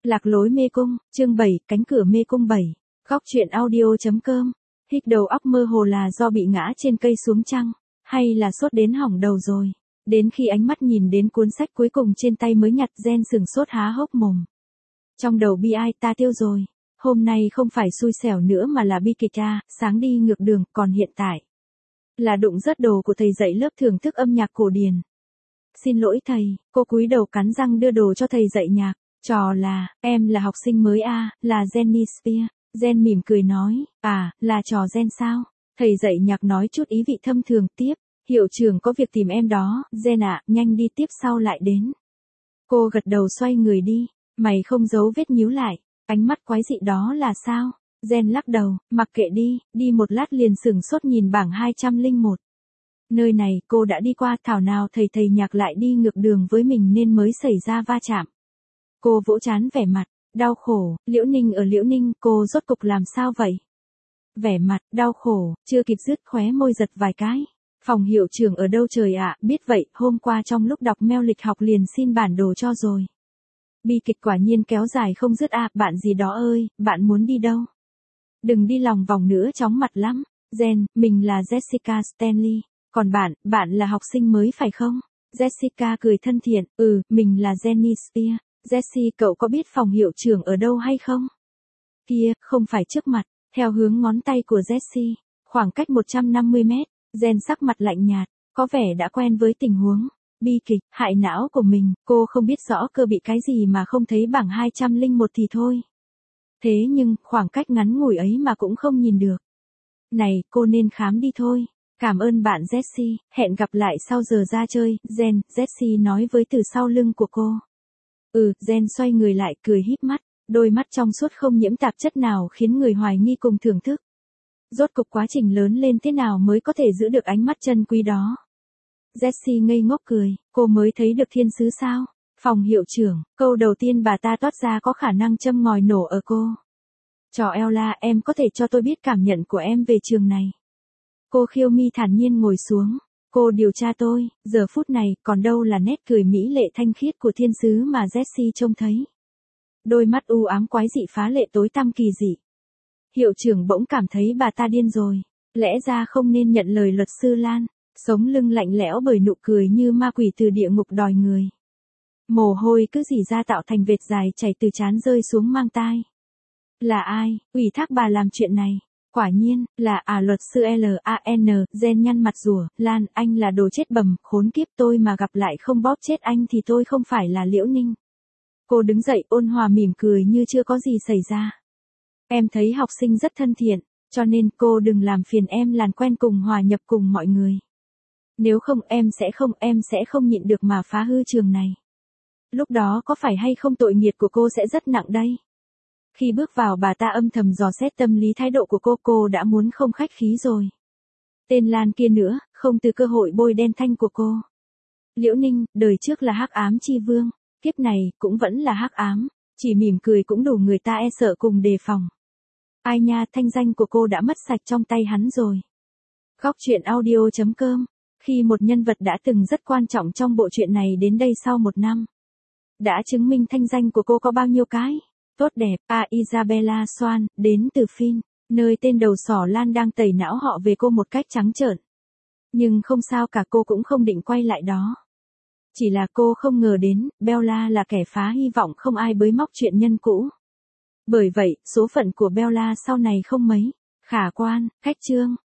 Lạc lối mê cung, chương 7, cánh cửa mê cung 7. Góc truyện audio.com. Hít đầu óc mơ hồ là do bị ngã trên cây xuống chăng, hay là sốt đến hỏng đầu rồi. Đến khi ánh mắt nhìn đến cuốn sách cuối cùng trên tay mới nhặt, Jen sừng sốt há hốc mồm. Trong đầu bi ai, ta tiêu rồi. Hôm nay không phải xui xẻo nữa mà là bi kịch à, sáng đi ngược đường, còn hiện tại là đụng rớt đồ của thầy dạy lớp thưởng thức âm nhạc cổ điển. Xin lỗi thầy, cô cúi đầu cắn răng đưa đồ cho thầy dạy nhạc. Trò là, em là học sinh mới à, là Jenny Spear. Jen mỉm cười nói, à, là trò Jen sao? Thầy dạy nhạc nói chút ý vị thâm thường tiếp, hiệu trưởng có việc tìm em đó, Jen ạ, nhanh đi tiếp sau lại đến. Cô gật đầu xoay người đi, mày không giấu vết nhíu lại, ánh mắt quái dị đó là sao? Jen lắc đầu, mặc kệ đi một lát liền sửng sốt nhìn bảng 201. Nơi này cô đã đi qua, thảo nào thầy nhạc lại đi ngược đường với mình nên mới xảy ra va chạm. Cô vỗ trán vẻ mặt đau khổ, Liễu Ninh ở Liễu Ninh, cô rốt cục làm sao vậy? Vẻ mặt đau khổ, chưa kịp dứt khóe môi giật vài cái. Phòng hiệu trưởng ở đâu trời ạ, biết vậy, hôm qua trong lúc đọc mail lịch học liền xin bản đồ cho rồi. Bi kịch quả nhiên kéo dài không dứt à, bạn gì đó ơi, bạn muốn đi đâu? Đừng đi lòng vòng nữa, chóng mặt lắm. Jen, mình là Jessica Stanley, còn bạn là học sinh mới phải không? Jessica cười thân thiện, mình là Jenny Spear. Jessie, cậu có biết phòng hiệu trưởng ở đâu hay không? Kia, không phải trước mặt, theo hướng ngón tay của Jessie, khoảng cách 150 mét, Jen sắc mặt lạnh nhạt, có vẻ đã quen với tình huống. Bi kịch, hại não của mình, cô không biết rõ cơ bị cái gì mà không thấy bảng 201 thì thôi. Thế nhưng, khoảng cách ngắn ngủi ấy mà cũng không nhìn được. Này, cô nên khám đi thôi. Cảm ơn bạn Jessie, hẹn gặp lại sau giờ ra chơi, Jessie nói với từ sau lưng của cô. Jen xoay người lại cười híp mắt, đôi mắt trong suốt không nhiễm tạp chất nào khiến người hoài nghi cùng thưởng thức. Rốt cục quá trình lớn lên thế nào mới có thể giữ được ánh mắt chân quý đó. Jessie ngây ngốc cười, cô mới thấy được thiên sứ sao? Phòng hiệu trưởng, câu đầu tiên bà ta toát ra có khả năng châm ngòi nổ ở cô. Trò Ella, em có thể cho tôi biết cảm nhận của em về trường này. Cô khiêu mi thản nhiên ngồi xuống. Cô điều tra tôi, giờ phút này, còn đâu là nét cười mỹ lệ thanh khiết của thiên sứ mà Jessie trông thấy. Đôi mắt u ám quái dị phá lệ tối tăm kỳ dị. Hiệu trưởng bỗng cảm thấy bà ta điên rồi, lẽ ra không nên nhận lời luật sư Lan, sống lưng lạnh lẽo bởi nụ cười như ma quỷ từ địa ngục đòi người. Mồ hôi cứ rỉ ra tạo thành vệt dài chảy từ trán rơi xuống mang tai. Là ai, ủy thác bà làm chuyện này? Quả nhiên, là luật sư Lan, Jen nhăn mặt rủa, Lan, anh là đồ chết bầm, khốn kiếp, tôi mà gặp lại không bóp chết anh thì tôi không phải là Liễu Ninh. Cô đứng dậy ôn hòa mỉm cười như chưa có gì xảy ra. Em thấy học sinh rất thân thiện, cho nên cô đừng làm phiền em làm quen cùng hòa nhập cùng mọi người. Nếu không em sẽ không nhịn được mà phá hư trường này. Lúc đó có phải hay không tội nghiệp của cô sẽ rất nặng đây. Khi bước vào bà ta âm thầm dò xét tâm lý thái độ của cô đã muốn không khách khí rồi. Tên Lan kia nữa, không từ cơ hội bôi đen thanh của cô. Liễu Ninh, đời trước là hắc ám chi vương, kiếp này cũng vẫn là hắc ám, chỉ mỉm cười cũng đủ người ta e sợ cùng đề phòng. Ai nha, thanh danh của cô đã mất sạch trong tay hắn rồi. Góc truyện audio.com. Khi một nhân vật đã từng rất quan trọng trong bộ truyện này đến đây sau 1 năm, đã chứng minh thanh danh của cô có bao nhiêu cái tốt đẹp. Isabella Swan, đến từ Phin, nơi tên đầu sỏ Lan đang tẩy não họ về cô một cách trắng trợn. Nhưng không sao cả, cô cũng không định quay lại đó. Chỉ là cô không ngờ đến, Bella là kẻ phá hy vọng không ai bới móc chuyện nhân cũ. Bởi vậy, số phận của Bella sau này không mấy khả quan. Khách chương.